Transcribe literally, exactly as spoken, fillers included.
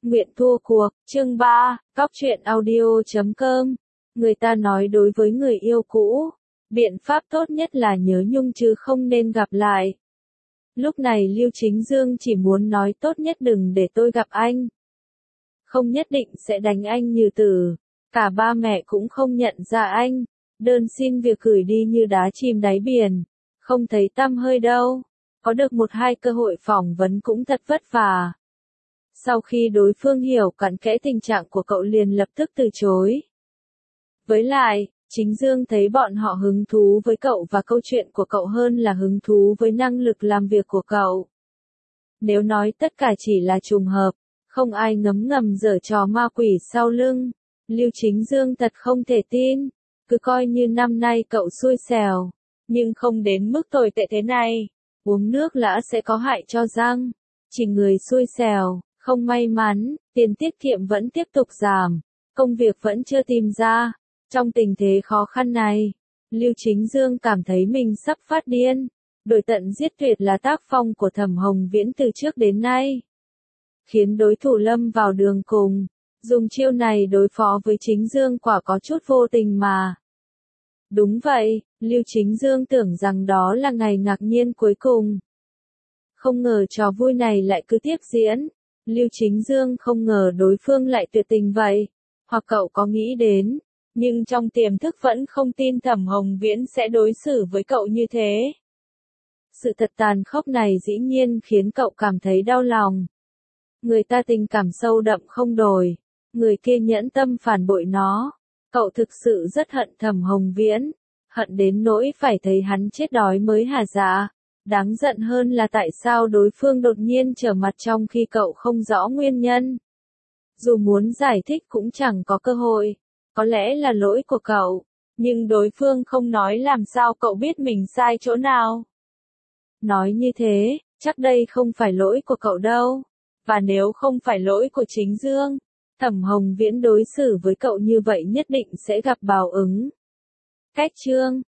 Nguyện thua cuộc, chương ba, Góc truyện audio chấm com. Người ta nói đối với người yêu cũ, biện pháp tốt nhất là nhớ nhung chứ không nên gặp lại. Lúc này Lưu Chính Dương chỉ muốn nói tốt nhất đừng để tôi gặp anh. Không nhất định sẽ đánh anh như tử. Cả ba mẹ cũng không nhận ra anh. Đơn xin việc gửi đi như đá chìm đáy biển. Không thấy tăm hơi đâu. Có được một hai cơ hội phỏng vấn cũng thật vất vả. Sau khi đối phương hiểu cặn kẽ tình trạng của cậu liền lập tức từ chối. Với lại, Chính Dương thấy bọn họ hứng thú với cậu và câu chuyện của cậu hơn là hứng thú với năng lực làm việc của cậu. Nếu nói tất cả chỉ là trùng hợp, không ai ngấm ngầm giở trò ma quỷ sau lưng, Lưu Chính Dương thật không thể tin. Cứ coi như năm nay cậu xui xẻo, nhưng không đến mức tồi tệ thế này. Uống nước lã sẽ có hại cho răng. Chỉ người xui xẻo, không may mắn, tiền tiết kiệm vẫn tiếp tục giảm, công việc vẫn chưa tìm ra. Trong tình thế khó khăn này, Lưu Chính Dương cảm thấy mình sắp phát điên. Đổi tận giết tuyệt là tác phong của Thẩm Hồng Viễn từ trước đến nay, khiến đối thủ lâm vào đường cùng. Dùng chiêu này đối phó với Chính Dương quả có chút vô tình mà. Đúng vậy, Lưu Chính Dương tưởng rằng đó là ngày ngạc nhiên cuối cùng. Không ngờ trò vui này lại cứ tiếp diễn. Lưu Chính Dương không ngờ đối phương lại tuyệt tình vậy. Hoặc cậu có nghĩ đến, nhưng trong tiềm thức vẫn không tin Thẩm Hồng Viễn sẽ đối xử với cậu như thế. Sự thật tàn khốc này dĩ nhiên khiến cậu cảm thấy đau lòng. Người ta tình cảm sâu đậm không đổi, người kia nhẫn tâm phản bội nó. Cậu thực sự rất hận Thẩm Hồng Viễn, hận đến nỗi phải thấy hắn chết đói mới hả dạ. Đáng giận hơn là tại sao đối phương đột nhiên trở mặt trong khi cậu không rõ nguyên nhân. Dù muốn giải thích cũng chẳng có cơ hội, có lẽ là lỗi của cậu, nhưng đối phương không nói làm sao cậu biết mình sai chỗ nào. Nói như thế, chắc đây không phải lỗi của cậu đâu, và nếu không phải lỗi của Chính Dương, Thẩm Hồng Viễn đối xử với cậu như vậy nhất định sẽ gặp báo ứng. Cách chương